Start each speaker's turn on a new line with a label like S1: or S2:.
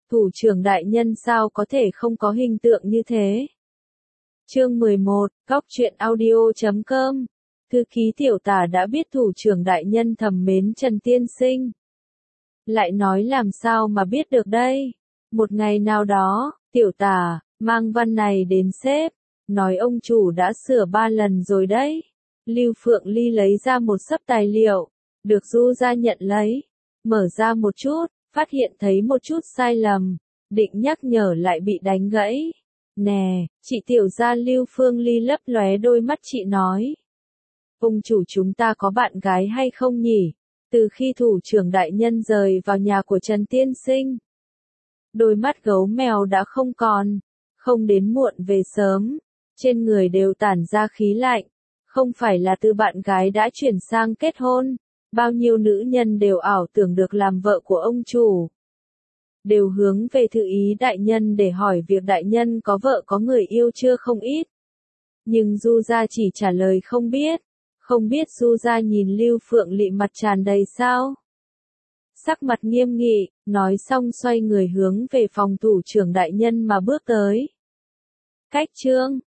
S1: Thủ trưởng đại nhân sao có thể không có hình tượng như thế? Chương 11, Góc truyện audio.com. Thư ký tiểu tả đã biết thủ trưởng đại nhân thầm mến Trần Tiên Sinh. Lại nói làm sao mà biết được đây? Một ngày nào đó, tiểu tả mang văn này đến sếp, nói ông chủ đã sửa 3 lần rồi đấy. Lưu Phượng Ly lấy ra một xấp tài liệu, được Du gia nhận lấy, mở ra một chút, phát hiện thấy một chút sai lầm, định nhắc nhở lại bị đánh gãy. Nè, chị tiểu gia. Lưu Phương Ly lấp lóe đôi mắt, chị nói. Ông chủ chúng ta có bạn gái hay không nhỉ? Từ khi thủ trưởng đại nhân rời vào nhà của Trần Tiên Sinh, đôi mắt gấu mèo đã không còn, không đến muộn về sớm, trên người đều tản ra khí lạnh, không phải là từ bạn gái đã chuyển sang kết hôn, bao nhiêu nữ nhân đều ảo tưởng được làm vợ của ông chủ. Đều hướng về Thư Ý đại nhân để hỏi việc đại nhân có vợ có người yêu chưa không ít. Nhưng Du gia chỉ trả lời không biết. Không biết. Du gia nhìn Lưu Phượng Lị mặt tràn đầy sao? Sắc mặt nghiêm nghị, nói xong xoay người hướng về phòng thủ trưởng đại nhân mà bước tới. Cách chương